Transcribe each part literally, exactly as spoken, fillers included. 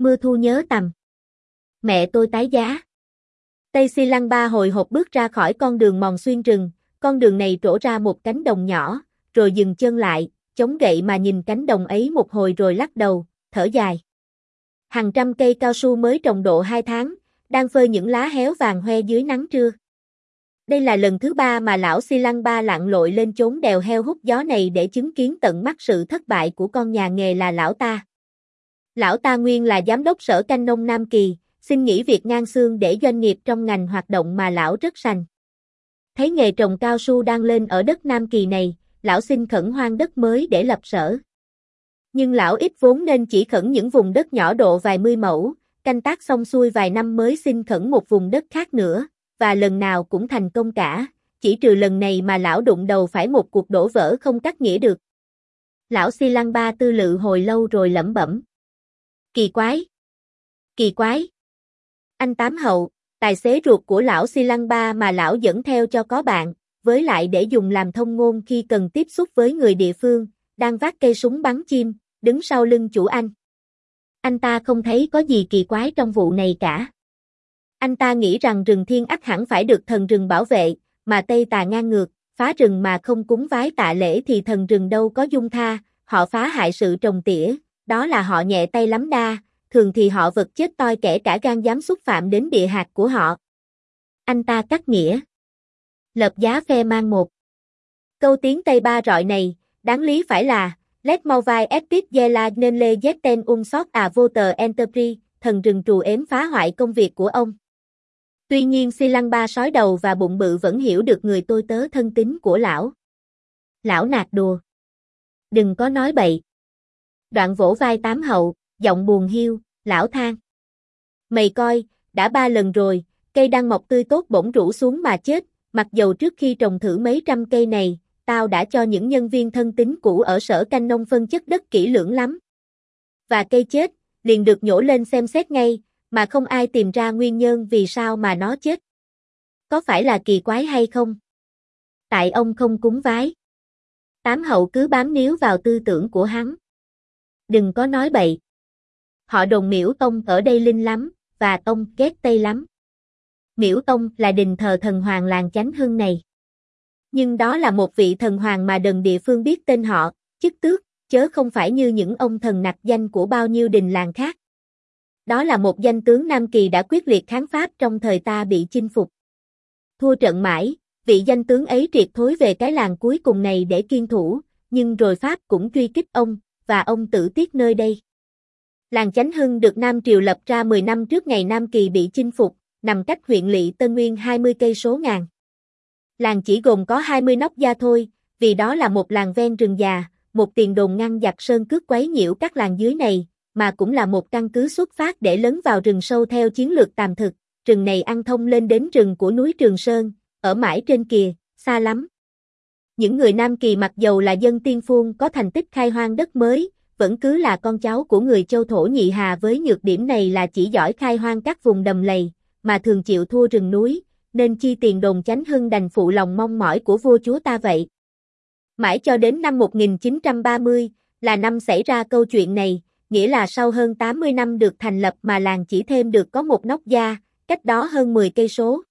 Mưa thu nhớ tầm. Mẹ tôi tái giá. Tây Xi Lăng Ba hồi hộp bước ra khỏi con đường mòn xuyên rừng, con đường này trổ ra một cánh đồng nhỏ, rồi dừng chân lại, chống gậy mà nhìn cánh đồng ấy một hồi rồi lắc đầu, thở dài. Hàng trăm cây cao su mới trồng độ hai tháng, đang phơi những lá héo vàng hoe dưới nắng trưa. Đây là lần thứ ba mà lão Xi Lăng Ba lặn lội lên chốn đèo heo hút gió này để chứng kiến tận mắt sự thất bại của con nhà nghề là lão ta. Lão ta nguyên là giám đốc sở canh nông Nam Kỳ, xin nghỉ việc ngang xương để doanh nghiệp trong ngành hoạt động mà lão rất sành. Thấy nghề trồng cao su đang lên ở đất Nam Kỳ này, lão xin khẩn hoang đất mới để lập sở. Nhưng lão ít vốn nên chỉ khẩn những vùng đất nhỏ độ vài mươi mẫu, canh tác xong xuôi vài năm mới xin khẩn một vùng đất khác nữa, và lần nào cũng thành công cả, chỉ trừ lần này mà lão đụng đầu phải một cuộc đổ vỡ không cắt nghĩa được. Lão Xi Lăng Ba tư lự hồi lâu rồi lẩm bẩm. Kỳ quái! Kỳ quái! Anh Tám Hậu, tài xế ruột của lão Xi Lăng Ba mà lão dẫn theo cho có bạn, với lại để dùng làm thông ngôn khi cần tiếp xúc với người địa phương, đang vác cây súng bắn chim, đứng sau lưng chủ anh. Anh ta không thấy có gì kỳ quái trong vụ này cả. Anh ta nghĩ rằng rừng thiên ắt hẳn phải được thần rừng bảo vệ, mà Tây Tà ngang ngược, phá rừng mà không cúng vái tạ lễ thì thần rừng đâu có dung tha, họ phá hại sự trồng tỉa, đó là họ nhẹ tay lắm đa, thường thì họ vật chết toi kẻ cả gan dám xúc phạm đến địa hạt của họ. Anh ta cắt nghĩa. Lập giá phe mang một. Câu tiếng Tây Ba rọi này, đáng lý phải là, Let mau vai Epip Zela nên lê Zetten um sort à voter enterprise, thần rừng trù ếm phá hoại công việc của ông. Tuy nhiên Xi Lăng Ba sói đầu và bụng bự vẫn hiểu được người tôi tớ thân tín của lão. Lão nạt đùa. Đừng có nói bậy. Đoạn vỗ vai Tám Hậu, giọng buồn hiu, lão than. Mày coi, đã ba lần rồi, cây đang mọc tươi tốt bỗng rũ xuống mà chết, mặc dầu trước khi trồng thử mấy trăm cây này, tao đã cho những nhân viên thân tín cũ ở sở canh nông phân chất đất kỹ lưỡng lắm. Và cây chết, liền được nhổ lên xem xét ngay, mà không ai tìm ra nguyên nhân vì sao mà nó chết. Có phải là kỳ quái hay không? Tại ông không cúng vái. Tám Hậu cứ bám níu vào tư tưởng của hắn. Đừng có nói bậy. Họ đồn Miễu Tông ở đây linh lắm, và Tông ghét Tây lắm. Miễu Tông là đình thờ thần hoàng làng Chánh Hưng này. Nhưng đó là một vị thần hoàng mà đần địa phương biết tên họ, chức tước, chớ không phải như những ông thần nặc danh của bao nhiêu đình làng khác. Đó là một danh tướng Nam Kỳ đã quyết liệt kháng Pháp trong thời ta bị chinh phục. Thua trận mãi, vị danh tướng ấy triệt thối về cái làng cuối cùng này để kiên thủ, nhưng rồi Pháp cũng truy kích ông, và ông tử tiết nơi đây. Làng Chánh Hưng được Nam Triều lập ra mười năm trước ngày Nam Kỳ bị chinh phục, nằm cách huyện lỵ Tân Nguyên hai mươi cây số ngàn. Làng chỉ gồm có hai mươi nóc gia thôi, vì đó là một làng ven rừng già, một tiền đồn ngăn giặc sơn cướp quấy nhiễu các làng dưới này, mà cũng là một căn cứ xuất phát để lấn vào rừng sâu theo chiến lược tàm thực. Rừng này ăn thông lên đến rừng của núi Trường Sơn, ở mãi trên kìa, xa lắm. Những người Nam Kỳ mặc dầu là dân tiên phong có thành tích khai hoang đất mới, vẫn cứ là con cháu của người Châu Thổ Nhị Hà với nhược điểm này là chỉ giỏi khai hoang các vùng đầm lầy, mà thường chịu thua rừng núi, nên chi tiền đồn Chánh Hưng đành phụ lòng mong mỏi của vua chúa ta vậy. Mãi cho đến năm một nghìn chín trăm ba mươi, là năm xảy ra câu chuyện này, nghĩa là sau hơn tám mươi năm được thành lập mà làng chỉ thêm được có một nóc gia, cách đó hơn mười cây số.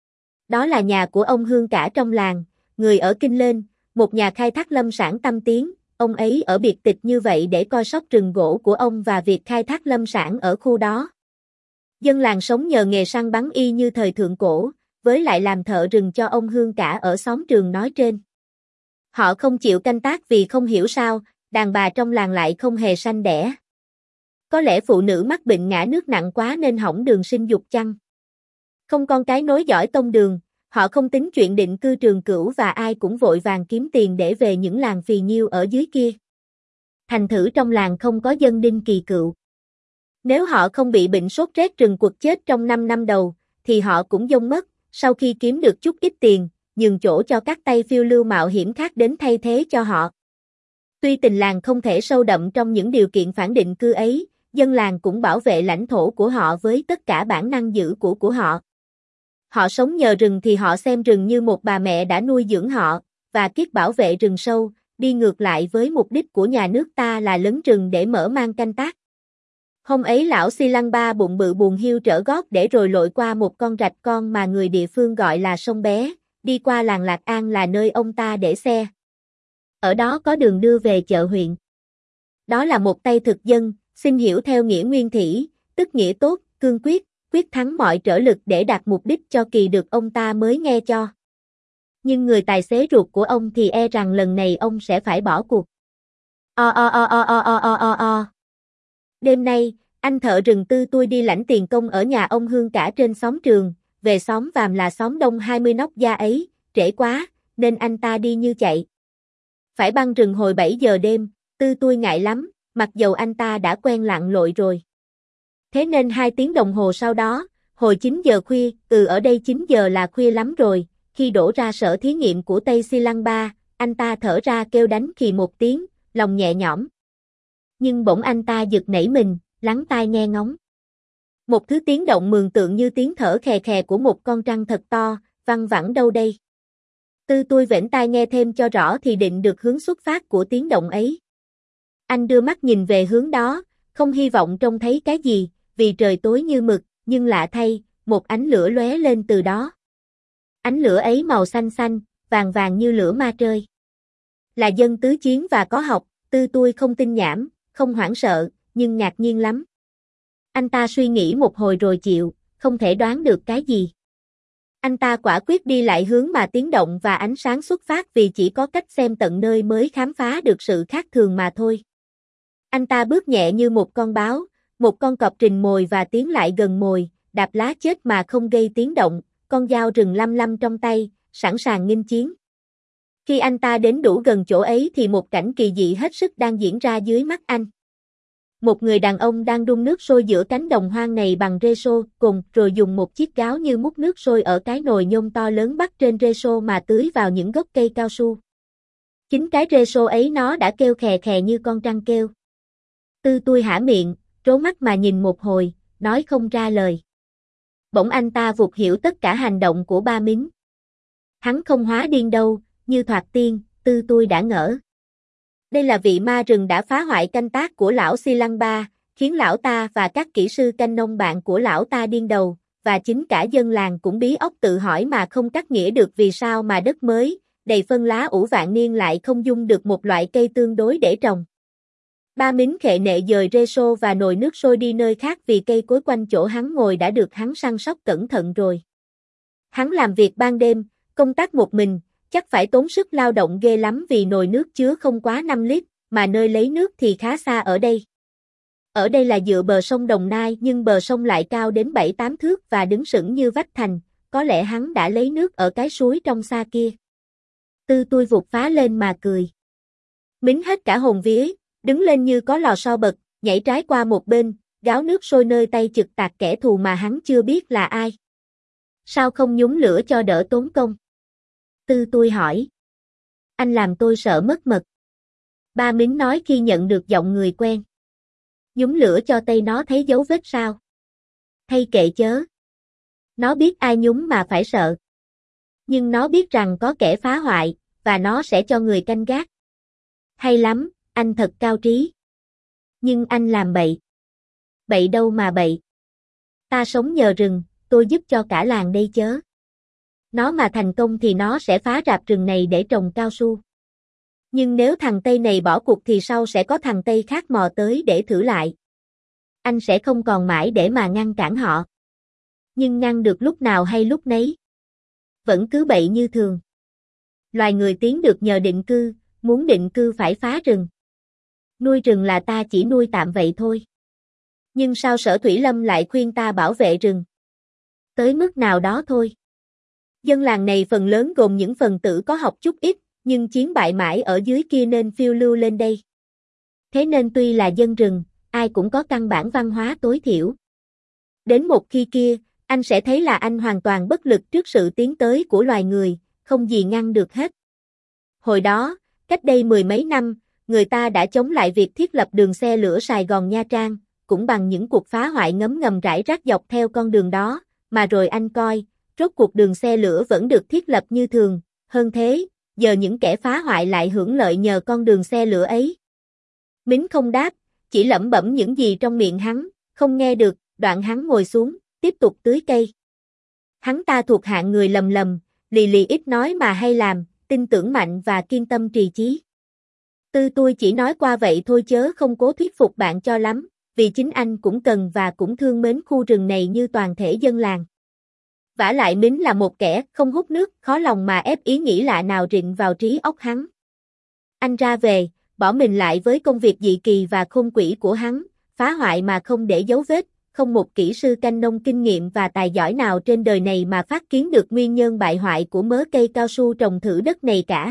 Đó là nhà của ông Hương Cả trong làng, người ở Kinh Lên, một nhà khai thác lâm sản tâm tiếng, ông ấy ở biệt tịch như vậy để coi sóc rừng gỗ của ông và việc khai thác lâm sản ở khu đó. Dân làng sống nhờ nghề săn bắn y như thời thượng cổ, với lại làm thợ rừng cho ông Hương Cả ở xóm Trường nói trên. Họ không chịu canh tác vì không hiểu sao, đàn bà trong làng lại không hề sanh đẻ. Có lẽ phụ nữ mắc bệnh ngã nước nặng quá nên hỏng đường sinh dục chăng? Không con cái nối dõi tông đường, họ không tính chuyện định cư trường cửu và ai cũng vội vàng kiếm tiền để về những làng phì nhiêu ở dưới kia. Thành thử trong làng không có dân đinh kỳ cựu. Nếu họ không bị bệnh sốt rét rừng quật chết trong năm năm đầu, thì họ cũng dông mất, sau khi kiếm được chút ít tiền, nhường chỗ cho các tay phiêu lưu mạo hiểm khác đến thay thế cho họ. Tuy tình làng không thể sâu đậm trong những điều kiện phản định cư ấy, dân làng cũng bảo vệ lãnh thổ của họ với tất cả bản năng giữ của của họ. Họ sống nhờ rừng thì họ xem rừng như một bà mẹ đã nuôi dưỡng họ, và kiết bảo vệ rừng sâu, đi ngược lại với mục đích của nhà nước ta là lấn rừng để mở mang canh tác. Hôm ấy lão Xi Lăng Ba bụng bự buồn hiu trở gót để rồi lội qua một con rạch con mà người địa phương gọi là sông Bé, đi qua làng Lạc An là nơi ông ta để xe. Ở đó có đường đưa về chợ huyện. Đó là một tay thực dân, xin hiểu theo nghĩa nguyên thủy, tức nghĩa tốt, cương quyết, quyết thắng mọi trở lực để đạt mục đích cho kỳ được ông ta mới nghe cho. Nhưng người tài xế ruột của ông thì e rằng lần này ông sẽ phải bỏ cuộc. O o o o o o o o o. Đêm nay, anh thợ rừng Tư tôi đi lãnh tiền công ở nhà ông Hương cả trên xóm Trường, về xóm Vàm là xóm đông hai mươi nóc gia ấy, trễ quá, nên anh ta đi như chạy. Phải băng rừng hồi bảy giờ đêm, Tư tôi ngại lắm, mặc dầu anh ta đã quen lặn lội rồi. Thế nên hai tiếng đồng hồ sau đó, hồi chín giờ khuya, ừ ở đây chín giờ là khuya lắm rồi, khi đổ ra sở thí nghiệm của Tây Xi Lăng Ba, anh ta thở ra kêu đánh khì một tiếng, lòng nhẹ nhõm. Nhưng bỗng anh ta giật nảy mình, lắng tai nghe ngóng. Một thứ tiếng động mường tượng như tiếng thở khè khè của một con trăng thật to, văng vẳng đâu đây. Tư tôi vểnh tai nghe thêm cho rõ thì định được hướng xuất phát của tiếng động ấy. Anh đưa mắt nhìn về hướng đó, không hy vọng trông thấy cái gì, vì trời tối như mực, nhưng lạ thay, một ánh lửa lóe lên từ đó. Ánh lửa ấy màu xanh xanh, vàng vàng như lửa ma trơi. Là dân tứ chiến và có học, Tư tôi không tin nhảm, không hoảng sợ, nhưng ngạc nhiên lắm. Anh ta suy nghĩ một hồi rồi chịu, không thể đoán được cái gì. Anh ta quả quyết đi lại hướng mà tiếng động và ánh sáng xuất phát vì chỉ có cách xem tận nơi mới khám phá được sự khác thường mà thôi. Anh ta bước nhẹ như một con báo, một con cọp trình mồi và tiến lại gần mồi, đạp lá chết mà không gây tiếng động, con dao rừng lăm lăm trong tay, sẵn sàng nghênh chiến. Khi anh ta đến đủ gần chỗ ấy thì một cảnh kỳ dị hết sức đang diễn ra dưới mắt anh. Một người đàn ông đang đun nước sôi giữa cánh đồng hoang này bằng rê xô cùng rồi dùng một chiếc gáo như múc nước sôi ở cái nồi nhôm to lớn bắt trên rê xô mà tưới vào những gốc cây cao su. Chính cái rê xô ấy nó đã kêu khè khè như con trăng kêu. Tư tôi hả miệng, trố mắt mà nhìn một hồi, nói không ra lời. Bỗng anh ta vụt hiểu tất cả hành động của Ba Mính. Hắn không hóa điên đâu, như thoạt tiên, Tư tôi đã ngỡ. Đây là vị ma rừng đã phá hoại canh tác của lão Xi Lăng Ba, khiến lão ta và các kỹ sư canh nông bạn của lão ta điên đầu, và chính cả dân làng cũng bí óc tự hỏi mà không cắt nghĩa được vì sao mà đất mới, đầy phân lá ủ vạn niên lại không dung được một loại cây tương đối để trồng. Ba Mính khệ nệ dời rê xô và nồi nước sôi đi nơi khác vì cây cối quanh chỗ hắn ngồi đã được hắn săn sóc cẩn thận rồi. Hắn làm việc ban đêm, công tác một mình, chắc phải tốn sức lao động ghê lắm vì nồi nước chứa không quá năm lít, mà nơi lấy nước thì khá xa ở đây. Ở đây là dựa bờ sông Đồng Nai nhưng bờ sông lại cao đến bảy tám thước và đứng sững như vách thành, có lẽ hắn đã lấy nước ở cái suối trong xa kia. Tư tôi vụt phá lên mà cười. Mính hết cả hồn vía, đứng lên như có lò xo bật, nhảy trái qua một bên, gáo nước sôi nơi tay chực tạc kẻ thù mà hắn chưa biết là ai. Sao không nhúng lửa cho đỡ tốn công? Tư tôi hỏi. Anh làm tôi sợ mất mật. Ba Mính nói khi nhận được giọng người quen. Nhúng lửa cho tay nó thấy dấu vết sao? Thay kệ chớ. Nó biết ai nhúng mà phải sợ. Nhưng nó biết rằng có kẻ phá hoại, và nó sẽ cho người canh gác. Hay lắm, anh thật cao trí. Nhưng anh làm bậy. Bậy đâu mà bậy. Ta sống nhờ rừng, tôi giúp cho cả làng đây chớ. Nó mà thành công thì nó sẽ phá rạp rừng này để trồng cao su. Nhưng nếu thằng Tây này bỏ cuộc thì sau sẽ có thằng Tây khác mò tới để thử lại. Anh sẽ không còn mãi để mà ngăn cản họ. Nhưng ngăn được lúc nào hay lúc nấy. Vẫn cứ bậy như thường. Loài người tiến được nhờ định cư, muốn định cư phải phá rừng. Nuôi rừng là ta chỉ nuôi tạm vậy thôi. Nhưng sao Sở Thủy Lâm lại khuyên ta bảo vệ rừng? Tới mức nào đó thôi. Dân làng này phần lớn gồm những phần tử có học chút ít, nhưng chiến bại mãi ở dưới kia nên phiêu lưu lên đây. Thế nên tuy là dân rừng, ai cũng có căn bản văn hóa tối thiểu. Đến một khi kia, anh sẽ thấy là anh hoàn toàn bất lực trước sự tiến tới của loài người, không gì ngăn được hết. Hồi đó, cách đây mười mấy năm, người ta đã chống lại việc thiết lập đường xe lửa Sài Gòn Nha Trang, cũng bằng những cuộc phá hoại ngấm ngầm rải rác dọc theo con đường đó, mà rồi anh coi, rốt cuộc đường xe lửa vẫn được thiết lập như thường, hơn thế, giờ những kẻ phá hoại lại hưởng lợi nhờ con đường xe lửa ấy. Mính không đáp, chỉ lẩm bẩm những gì trong miệng hắn, Không nghe được, đoạn hắn ngồi xuống, tiếp tục tưới cây. Hắn ta thuộc hạng người lầm lầm, lì lì ít nói mà hay làm, tin tưởng mạnh và kiên tâm trì chí. Tư tôi chỉ nói qua vậy thôi chớ không cố thuyết phục bạn cho lắm, vì chính anh cũng cần và cũng thương mến khu rừng này như toàn thể dân làng. Vả lại Mính là một kẻ không hút nước, khó lòng mà ép ý nghĩ lạ nào rịn vào trí óc hắn. Anh ra về, bỏ mình lại với công việc dị kỳ và khôn quỷ của hắn, phá hoại mà không để dấu vết, không một kỹ sư canh nông kinh nghiệm và tài giỏi nào trên đời này mà phát kiến được nguyên nhân bại hoại của mớ cây cao su trồng thử đất này cả.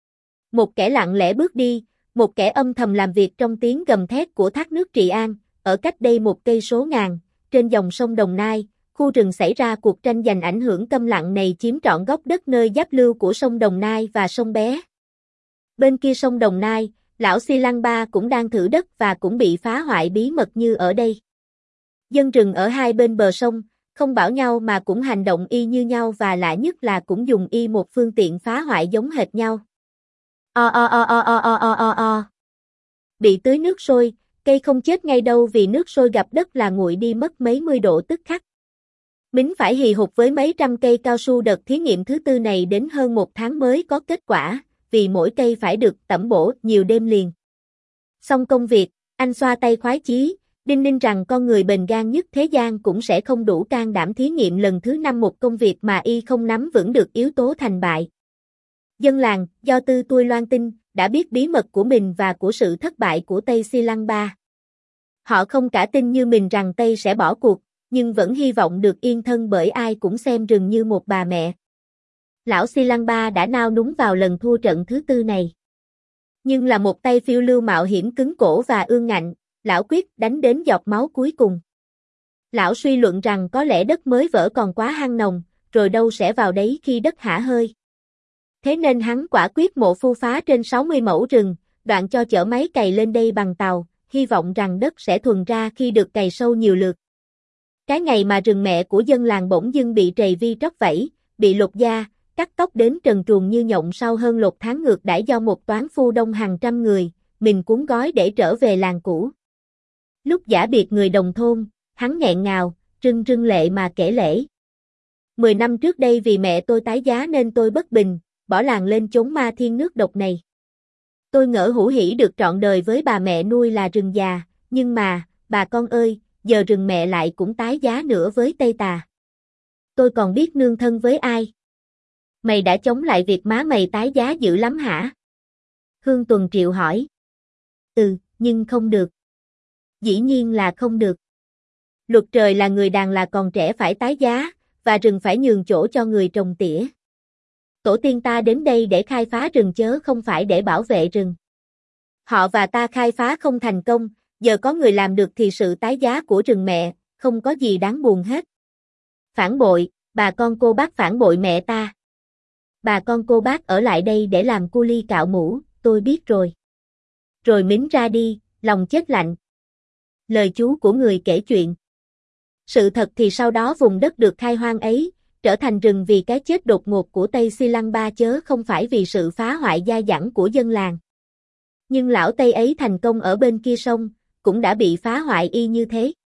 Một kẻ lặng lẽ bước đi, một kẻ âm thầm làm việc trong tiếng gầm thét của thác nước Trị An, ở cách đây một cây số ngàn, trên dòng sông Đồng Nai, khu rừng xảy ra cuộc tranh giành ảnh hưởng câm lặng này chiếm trọn góc đất nơi giáp lưu của sông Đồng Nai và sông Bé. Bên kia sông Đồng Nai, lão Xi Lăng Ba cũng đang thử đất và cũng bị phá hoại bí mật như ở đây. Dân rừng ở hai bên bờ sông, không bảo nhau mà cũng hành động y như nhau và lạ nhất là cũng dùng y một phương tiện phá hoại giống hệt nhau. O o o o o o o o o. Bị tưới nước sôi, cây không chết ngay đâu vì nước sôi gặp đất là nguội đi mất mấy mươi độ tức khắc. Mính phải hì hục với mấy trăm cây cao su đợt thí nghiệm thứ tư này đến hơn một tháng mới có kết quả, vì mỗi cây phải được tẩm bổ nhiều đêm liền. Xong công việc, anh xoa tay khoái chí, đinh ninh rằng con người bền gan nhất thế gian cũng sẽ không đủ can đảm thí nghiệm lần thứ năm một công việc mà y không nắm vững được yếu tố thành bại. Dân làng, do Tư Tôi loan tin, đã biết bí mật của mình và của sự thất bại của Tây Xi Lăng Ba. Họ không cả tin như mình rằng Tây sẽ bỏ cuộc, nhưng vẫn hy vọng được yên thân bởi ai cũng xem rừng như một bà mẹ. Lão Xi Lăng Ba đã nao núng vào lần thua trận thứ tư này. Nhưng là một tay phiêu lưu mạo hiểm cứng cổ và ương ngạnh, lão quyết đánh đến giọt máu cuối cùng. Lão suy luận rằng có lẽ đất mới vỡ còn quá hăng nồng, rồi đâu sẽ vào đấy khi đất hả hơi. Thế nên hắn quả quyết mộ phu phá trên sáu mươi mẫu rừng, đoạn cho chở máy cày lên đây bằng tàu, hy vọng rằng đất sẽ thuần ra khi được cày sâu nhiều lượt. Cái ngày mà rừng mẹ của dân làng bỗng dưng bị trầy vi tróc vẫy, bị lột da, cắt tóc đến trần truồng như nhộng sau hơn lột tháng ngược đãi do một toán phu đông hàng trăm người, mình cuốn gói để trở về làng cũ. Lúc giả biệt người đồng thôn, hắn nghẹn ngào, rưng rưng lệ mà kể lể. Mười năm trước đây vì mẹ tôi tái giá nên tôi bất bình, bỏ làng lên chốn ma thiên nước độc này. Tôi ngỡ hữu hỉ được trọn đời với bà mẹ nuôi là rừng già, nhưng mà, bà con ơi, giờ rừng mẹ lại cũng tái giá nữa với Tây Tà. Tôi còn biết nương thân với ai? Mày đã chống lại việc má mày tái giá dữ lắm hả? Hương Tuần Triệu hỏi. Ừ, nhưng không được. Dĩ nhiên là không được. Luật trời là người đàn là còn trẻ phải tái giá, và rừng phải nhường chỗ cho người trồng tỉa. Tổ tiên ta đến đây để khai phá rừng chớ không phải để bảo vệ rừng. Họ và ta khai phá không thành công, giờ có người làm được thì sự tái giá của rừng mẹ, không có gì đáng buồn hết. Phản bội, bà con cô bác phản bội mẹ ta. Bà con cô bác ở lại đây để làm cu li cạo mũ, tôi biết rồi. Rồi Mính ra đi, lòng chết lạnh. Lời chú của người kể chuyện. Sự thật thì sau đó vùng đất được khai hoang ấy, trở thành rừng vì cái chết đột ngột của Tây Xi Lăng Ba chớ không phải vì sự phá hoại gia dẳng của dân làng. Nhưng lão Tây ấy thành công ở bên kia sông, cũng đã bị phá hoại y như thế.